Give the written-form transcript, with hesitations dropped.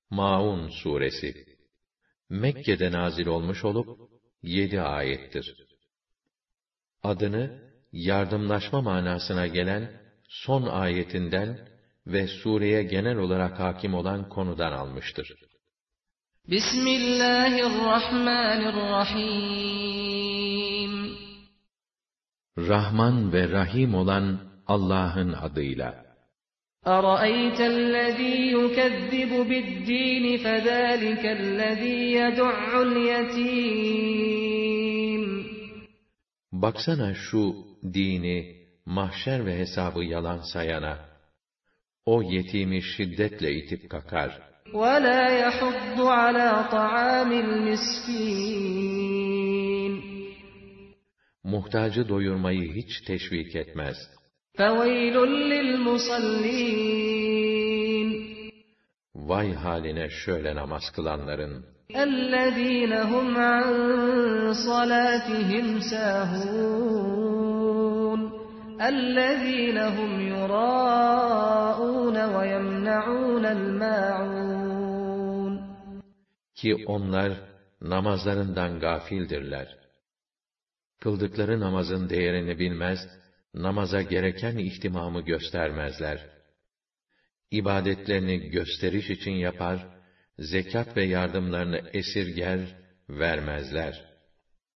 Maun suresi Mekke'de nazil olmuş olup 7 ayettir. Adını yardımlaşma manasına gelen son ayetinden ve sureye genel olarak hakim olan konudan almıştır. Bismillahirrahmanirrahim. Rahman ve Rahim olan Allah'ın adıyla. أَرَأَيْتَ الَّذ۪ي يُكَذِّبُ بِالدِّينِ فَذَٰلِكَ الَّذ۪ي يَدُعُّ الْيَت۪يمِ. Baksana şu dini, mahşer ve hesabı yalan sayana, o yetimi şiddetle itip kakar. وَلَا يَحُضُّ عَلَى طَعَامِ الْمِسْكِينِ. Muhtacı doyurmayı hiç teşvik etmez. فَوَيْلٌ لِلْمُصَلِّينَ. Vay haline şöyle namaz kılanların! اَلَّذ۪ينَ هُمْ عَنْ صَلَاتِهِمْ سَاهُونَ اَلَّذ۪ينَ هُمْ يُرَاءُونَ وَيَمْنَعُونَ الْمَاعُونَ. Ki onlar namazlarından gafildirler. Kıldıkları namazın değerini bilmez, namaza gereken ihtimamı göstermezler. İbadetlerini gösteriş için yapar, zekat ve yardımlarını esirger, vermezler.